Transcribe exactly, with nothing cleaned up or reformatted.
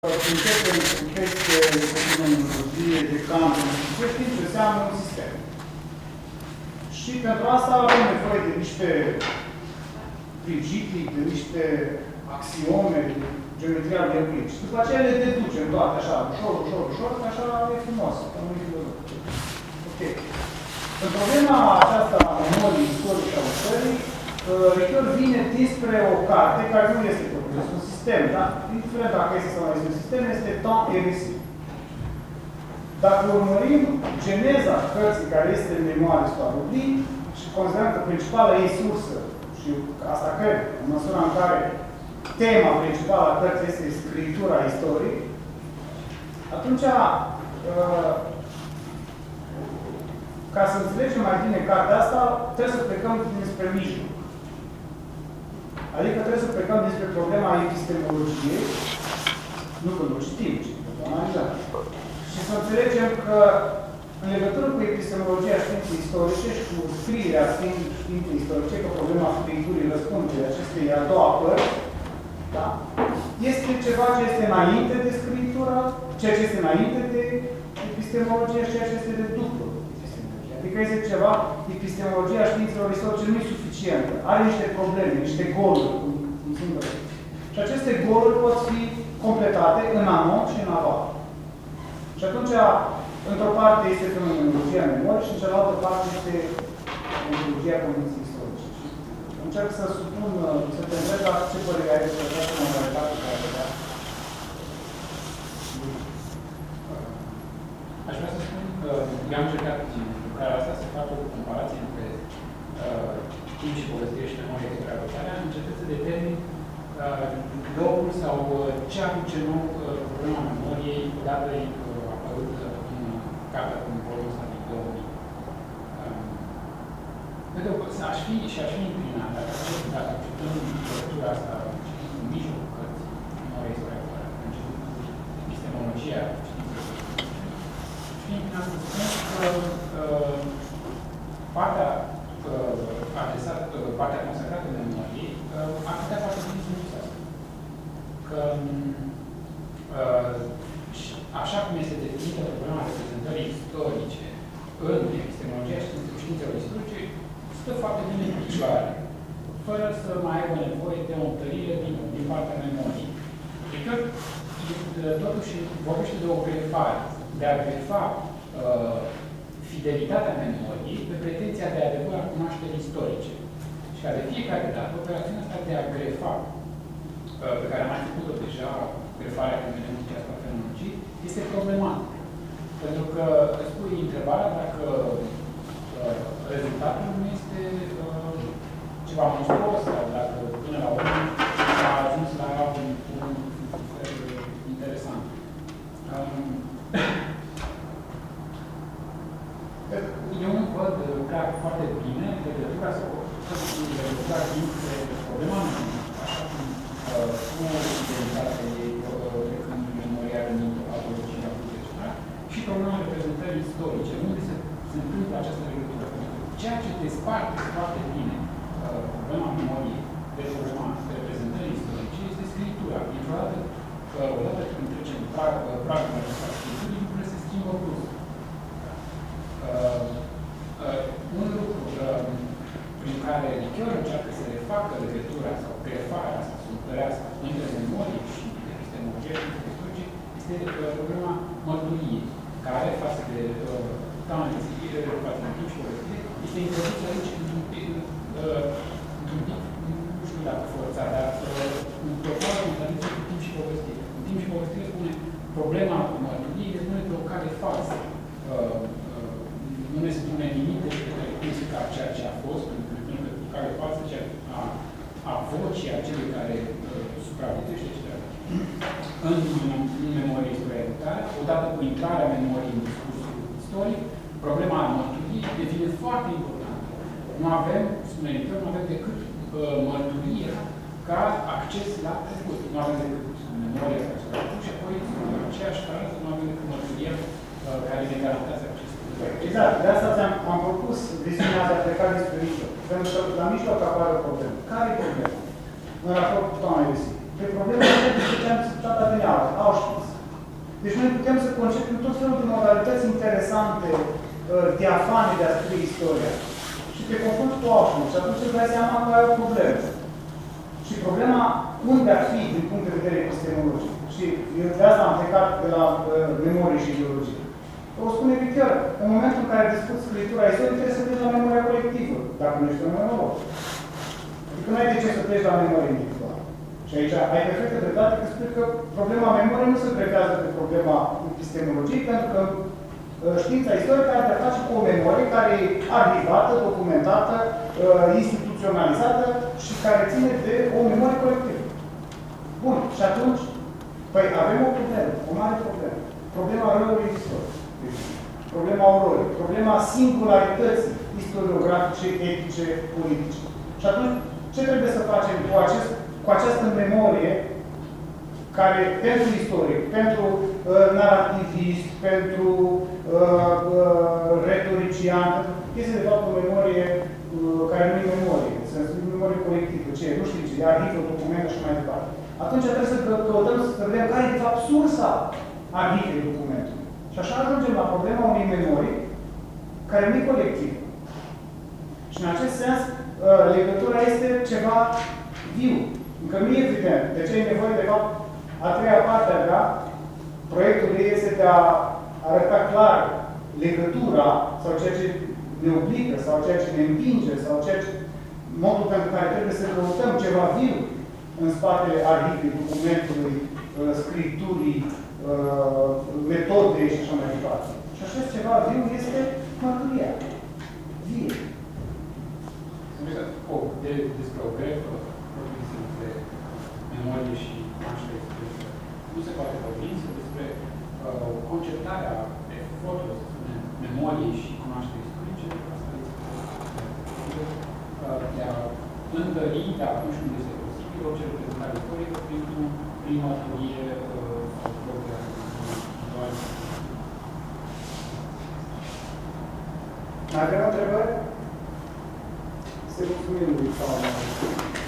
Începem cu chestie de fenomenologie, de Kant, ce știm ce înseamnă un sistem. Și pentru asta avem nevoie de niște principii, de niște axiome, de geometria de Euclid. Și după aceea le deducem toate așa, ușor, ușor, ușor, că așa e frumos. Ok. În problema aceasta a memoriei istorice a țării, Ricoeur vine dinspre o carte care nu este totuși, este un sistem, da? Indiferent dacă este sau nu este un sistem, este temps et récit. Dacă urmărim geneza cărții care este în memoare Stoarobli și considerăm că principala ei sursă, și asta cred, în măsura în care tema principală a cărții este scriptura istoriei, atunci, ca să înțelegem mai bine cartea asta, trebuie să plecăm dinspre mijloc. Adică trebuie să plecăm despre problema epistemologiei, nu când o citim, ci când o analizăm. Și să înțelegem că, în legătură cu epistemologia științei istorice și cu scrierea științei istorice, că problema scripturii răspunde acestei a doua părți, da? Este ceva ce este înainte de scriptură, ceea ce este înainte de epistemologie și ceea ce este de după epistemologie. Adică este ceva, epistemologia științelor istorice nu e suficientă. Are niște probleme, niște goluri, cum sunt vreo. Și aceste goluri pot fi completate în amont și în aval. Și atunci, într-o parte este fenomenologia memoriei și în cealaltă parte este fenomenologia condiției istorice. Încerc să supun, să te întreb la ce părere ai despre această modalitate care vedea. Aș vrea să spun că eu am încercat în lucrarea asta să fac o comparație între uh, timp și povestire și memorie de raportare. Am încercat să determin uh, locul sau uh, ce aduce nou uh, problema memoriei odată uh, apărut uh, în cartea cu volumul ăsta din două mii. Um, Pentru că aș fi și aș fi inclinat, dacă acceptăm lectura asta în mijlocul cărții, memoria istorică, început cu epistemologia, să spun că uh, partea uh, adresată, uh, partea consacrată memoriei uh, ar putea face bine să nu asta. Că uh, așa cum este definită problema reprezentării istorice în epistemologia științelor istorice, stă foarte bine în picioare, fără să mai aibă nevoie de o întărire din, din partea memoriei. Adică, totuși, vorbește de o grefare, de a grefa uh, fidelitatea memoriei pe pretenția de adevăr a cunoașterii istorice. Și ca de fiecare dată, operațiunea asta de a grefa, uh, pe care am mai făcut-o deja, grefarea când vedem această fenomenologie, este problematică. Pentru că îți pui întrebarea dacă uh, rezultatul nu este uh, ceva monstruos sau dacă până la urmă a ajuns la un, un, un fel interesant. Um, Eu nu văd lucrar foarte bine legătura sau legătura dintre problema memoriei, așa cum cu identitatea ei, când memoria rănită, autologia, și problema reprezentării istorice, unde se, se întâmplă această legătură. Ceea ce desparte foarte bine problema memoriei de problema reprezentării istorice este scriptura. Dintr-o dată, odată când trecem pragul acesta scripturii, lucrurile se schimbă brusc. Uh, uh, un lucru uh, prin care Ricoeur încearcă să refacă legătura sau grefarea sau să întărească între memorie și epistemologie și istorice este uh, problema mărturiei, care, față de temps față de timp și povestire, este introdusă aici într-un pic, uh, într-un pic, nu știu dacă forțat, dar uh, într-o formă contradicție cu timp și povestire. În timp și povestire spune problema mărturiei ne spune pe o cale falsă. Uh, nu ne spune nimic despre caracteristica ceea ce a fost, pentru că care falsă ceea a, a vocii acelui care uh, supraviețuiește, et cetera. În, în memorie istorică, odată cu intrarea memoriei în discursul istoric, problema mărturiei devine foarte importantă. Nu avem, spune Ricoeur, nu avem decât uh, mărturia ca acces la trecut. Nu avem decât memoria care se trecut și apoi, în aceeași cază, nu avem decât mărturia uh, care ne garantează acces. Exact, de asta ți-am am propus viziunea de a pleca despre mijloc. Pentru că la mijloc apare o problemă. Care e problema? În raport cu doamna Iusi. Pe problema este că ce am discutat adineauri, Auschwitz. Deci noi putem să concepem tot felul de modalități interesante, diafane de a scrie istoria. Și te confrunți cu altfel. Și atunci îți dai seama că ai o problemă. Și problema unde ar fi din punct de vedere epistemologic. Și de asta am plecat de la uh, memorie și ideologie. O spune Ricoeur, în momentul în care discuți scriptura istorică, trebuie să pleci la memoria colectivă, dacă nu ești un memoros. Adică nu ai de ce să pleci la memoria individuală. Și aici ai perfectă dreptate că spui că problema memoriei nu se pretează pe problema epistemologiei, pentru că știința istorică are de-a face cu o memorie care e arhivată, documentată, instituționalizată și care ține de o memorie colectivă. Bun. Și atunci, păi avem o problemă, o mare problemă. Problema răului istoric. Problema ororii. Problema singularității istoriografice, etice, politice. Și atunci, ce trebuie să facem cu, acest, cu această memorie care, pentru istoric, pentru uh, narativist, pentru uh, uh, retorician, este de fapt o memorie uh, care nu e memorie, în sensul de memorie colectivă, ce e, nu știu ce, e arhivă, documente și mai departe. Atunci trebuie să căutăm să vedem care e de fapt sursa arhivei documentului. Și așa ajungem la problema unei memorii care nu e colectivă. Și în acest sens, uh, legătura este ceva viu. Încă nu e evident. De ce e nevoie de fapt a treia parte a mea, proiectul este de a arăta clar legătura sau ceea ce ne obligă, sau ceea ce ne împinge, sau ceea ce, modul pentru care trebuie să căutăm ceva viu în spatele arhivei, documentului, scripturii, metodei și așa mai departe. Și așa ceva viu este mărturia. Vie. O, de, despre o grefă, propriu-zis de memorie și cunoaștere istorică, nu se poate vorbi despre uh, conceptarea efortului, să spunem, memoriei și cunoaștere istorice. Asta este uh, de a întări, de atunci când este posibil, orice reprezentare istorică prin mărturie uh, sau propria doar. Mai avem întrebări? Se mulțumim lui Paul.